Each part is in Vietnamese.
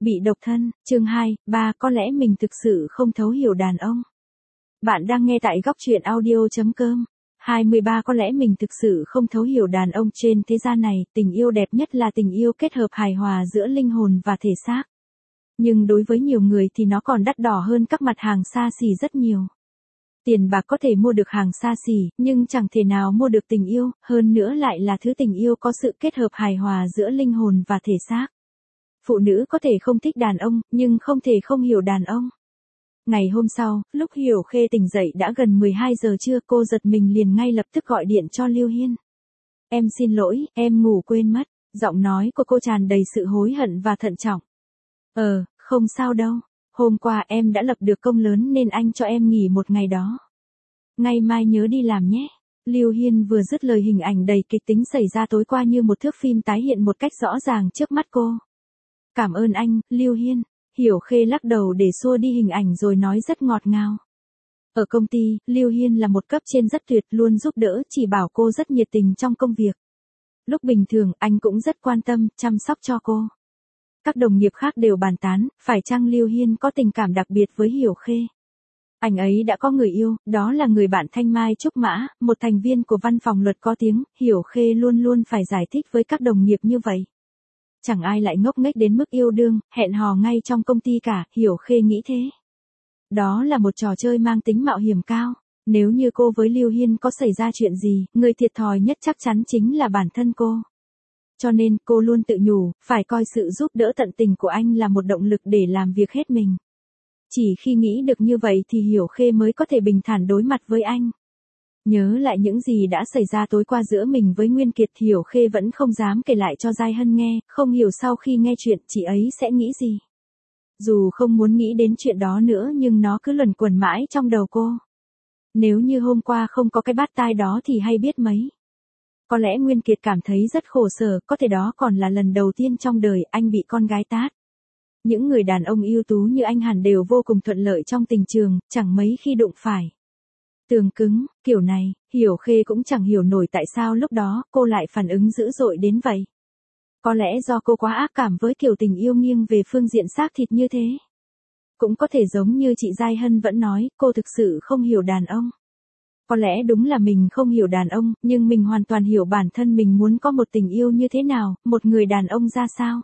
Bị độc thân, chương 2, 3 có lẽ mình thực sự không thấu hiểu đàn ông. Bạn đang nghe tại góc truyện audio.com. 23 có lẽ mình thực sự không thấu hiểu đàn ông trên thế gian này, tình yêu đẹp nhất là tình yêu kết hợp hài hòa giữa linh hồn và thể xác. Nhưng đối với nhiều người thì nó còn đắt đỏ hơn các mặt hàng xa xỉ rất nhiều. Tiền bạc có thể mua được hàng xa xỉ, nhưng chẳng thể nào mua được tình yêu, hơn nữa lại là thứ tình yêu có sự kết hợp hài hòa giữa linh hồn và thể xác. Phụ nữ có thể không thích đàn ông, nhưng không thể không hiểu đàn ông. Ngày hôm sau, lúc Hiểu Khê tỉnh dậy đã gần 12 giờ trưa, cô giật mình liền ngay lập tức gọi điện cho Lưu Hiên. Em xin lỗi, em ngủ quên mất. Giọng nói của cô tràn đầy sự hối hận và thận trọng. Không sao đâu. Hôm qua em đã lập được công lớn nên anh cho em nghỉ một ngày đó. Ngày mai nhớ đi làm nhé. Lưu Hiên vừa dứt lời, hình ảnh đầy kịch tính xảy ra tối qua như một thước phim tái hiện một cách rõ ràng trước mắt cô. Cảm ơn anh, Lưu Hiên. Hiểu Khê lắc đầu để xua đi hình ảnh rồi nói rất ngọt ngào. Ở công ty, Lưu Hiên là một cấp trên rất tuyệt, luôn giúp đỡ, chỉ bảo cô rất nhiệt tình trong công việc. Lúc bình thường, anh cũng rất quan tâm, chăm sóc cho cô. Các đồng nghiệp khác đều bàn tán, phải chăng Lưu Hiên có tình cảm đặc biệt với Hiểu Khê. Anh ấy đã có người yêu, đó là người bạn Thanh Mai Trúc Mã, một thành viên của văn phòng luật có tiếng. Hiểu Khê luôn luôn phải giải thích với các đồng nghiệp như vậy. Chẳng ai lại ngốc nghếch đến mức yêu đương, hẹn hò ngay trong công ty cả, Hiểu Khê nghĩ thế. Đó là một trò chơi mang tính mạo hiểm cao. Nếu như cô với Lưu Hiên có xảy ra chuyện gì, người thiệt thòi nhất chắc chắn chính là bản thân cô. Cho nên, cô luôn tự nhủ, phải coi sự giúp đỡ tận tình của anh là một động lực để làm việc hết mình. Chỉ khi nghĩ được như vậy thì Hiểu Khê mới có thể bình thản đối mặt với anh. Nhớ lại những gì đã xảy ra tối qua giữa mình với Nguyên Kiệt, Hiểu Khê vẫn không dám kể lại cho Giai Hân nghe, không hiểu sau khi nghe chuyện chị ấy sẽ nghĩ gì. Dù không muốn nghĩ đến chuyện đó nữa nhưng nó cứ luẩn quẩn mãi trong đầu cô. Nếu như hôm qua không có cái bát tai đó thì hay biết mấy. Có lẽ Nguyên Kiệt cảm thấy rất khổ sở, có thể đó còn là lần đầu tiên trong đời anh bị con gái tát. Những người đàn ông ưu tú như anh hẳn đều vô cùng thuận lợi trong tình trường, chẳng mấy khi đụng phải tường cứng, kiểu này. Hiểu Khê cũng chẳng hiểu nổi tại sao lúc đó cô lại phản ứng dữ dội đến vậy. Có lẽ do cô quá ác cảm với kiểu tình yêu nghiêng về phương diện xác thịt như thế. Cũng có thể giống như chị Giai Hân vẫn nói, cô thực sự không hiểu đàn ông. Có lẽ đúng là mình không hiểu đàn ông, nhưng mình hoàn toàn hiểu bản thân mình muốn có một tình yêu như thế nào, một người đàn ông ra sao.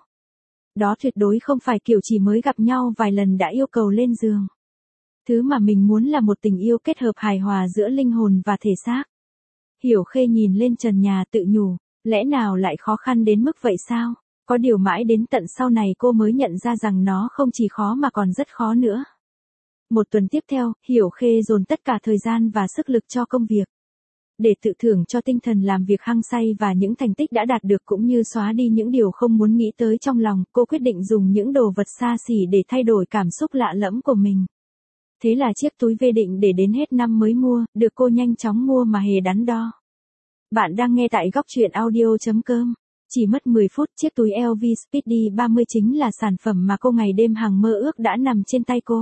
Đó tuyệt đối không phải kiểu chỉ mới gặp nhau vài lần đã yêu cầu lên giường. Thứ mà mình muốn là một tình yêu kết hợp hài hòa giữa linh hồn và thể xác. Hiểu Khê nhìn lên trần nhà tự nhủ, lẽ nào lại khó khăn đến mức vậy sao? Có điều mãi đến tận sau này cô mới nhận ra rằng nó không chỉ khó mà còn rất khó nữa. Một tuần tiếp theo, Hiểu Khê dồn tất cả thời gian và sức lực cho công việc. Để tự thưởng cho tinh thần làm việc hăng say và những thành tích đã đạt được cũng như xóa đi những điều không muốn nghĩ tới trong lòng, cô quyết định dùng những đồ vật xa xỉ để thay đổi cảm xúc lạ lẫm của mình. Thế là chiếc túi V định để đến hết năm mới mua, được cô nhanh chóng mua mà hề đắn đo. Bạn đang nghe tại góc truyện audio.com. Chỉ mất 10 phút, chiếc túi LV Speedy 30 chính là sản phẩm mà cô ngày đêm hằng mơ ước đã nằm trên tay cô.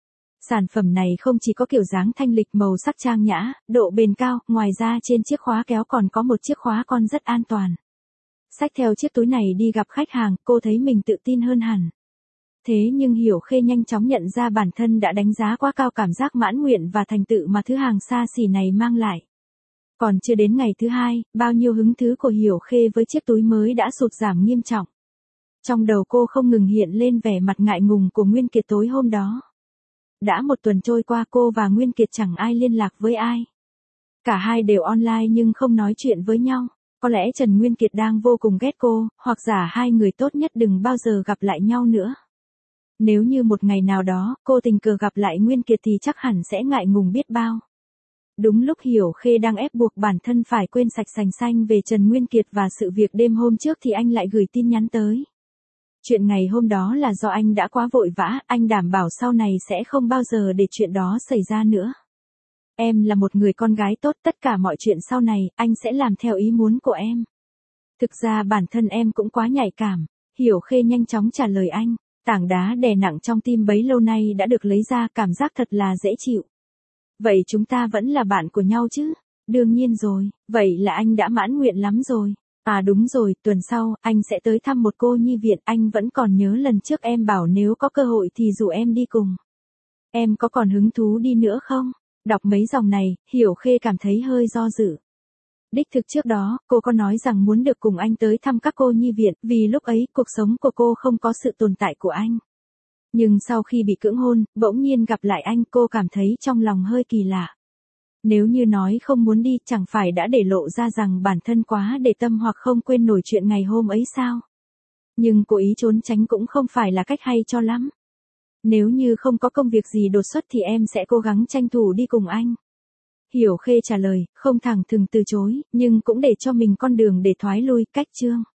Sản phẩm này không chỉ có kiểu dáng thanh lịch, màu sắc trang nhã, độ bền cao, ngoài ra trên chiếc khóa kéo còn có một chiếc khóa con rất an toàn. Xách theo chiếc túi này đi gặp khách hàng, cô thấy mình tự tin hơn hẳn. Thế nhưng Hiểu Khê nhanh chóng nhận ra bản thân đã đánh giá quá cao cảm giác mãn nguyện và thành tựu mà thứ hàng xa xỉ này mang lại. Còn chưa đến ngày thứ hai, bao nhiêu hứng thú của Hiểu Khê với chiếc túi mới đã sụt giảm nghiêm trọng. Trong đầu cô không ngừng hiện lên vẻ mặt ngại ngùng của Nguyên Kiệt tối hôm đó. Đã một tuần trôi qua, cô và Nguyên Kiệt chẳng ai liên lạc với ai. Cả hai đều online nhưng không nói chuyện với nhau. Có lẽ Trần Nguyên Kiệt đang vô cùng ghét cô, hoặc giả hai người tốt nhất đừng bao giờ gặp lại nhau nữa. Nếu như một ngày nào đó, cô tình cờ gặp lại Nguyên Kiệt thì chắc hẳn sẽ ngại ngùng biết bao. Đúng lúc Hiểu Khê đang ép buộc bản thân phải quên sạch sành xanh về Trần Nguyên Kiệt và sự việc đêm hôm trước thì anh lại gửi tin nhắn tới. Chuyện ngày hôm đó là do anh đã quá vội vã, anh đảm bảo sau này sẽ không bao giờ để chuyện đó xảy ra nữa. Em là một người con gái tốt, tất cả mọi chuyện sau này, anh sẽ làm theo ý muốn của em. Thực ra bản thân em cũng quá nhạy cảm. Hiểu Khê nhanh chóng trả lời anh, tảng đá đè nặng trong tim bấy lâu nay đã được lấy ra, cảm giác thật là dễ chịu. Vậy chúng ta vẫn là bạn của nhau chứ? Đương nhiên rồi, vậy là anh đã mãn nguyện lắm rồi. À đúng rồi, tuần sau, anh sẽ tới thăm một cô nhi viện, anh vẫn còn nhớ lần trước em bảo nếu có cơ hội thì rủ em đi cùng. Em có còn hứng thú đi nữa không? Đọc mấy dòng này, Hiểu Khê cảm thấy hơi do dự. Đích thực trước đó, cô có nói rằng muốn được cùng anh tới thăm các cô nhi viện, vì lúc ấy cuộc sống của cô không có sự tồn tại của anh. Nhưng sau khi bị cưỡng hôn, bỗng nhiên gặp lại anh, cô cảm thấy trong lòng hơi kỳ lạ. Nếu như nói không muốn đi, chẳng phải đã để lộ ra rằng bản thân quá để tâm hoặc không quên nổi chuyện ngày hôm ấy sao? Nhưng cố ý trốn tránh cũng không phải là cách hay cho lắm. Nếu như không có công việc gì đột xuất thì em sẽ cố gắng tranh thủ đi cùng anh. Hiểu Khê trả lời, không thẳng thừng từ chối, nhưng cũng để cho mình con đường để thoái lui, cách chương.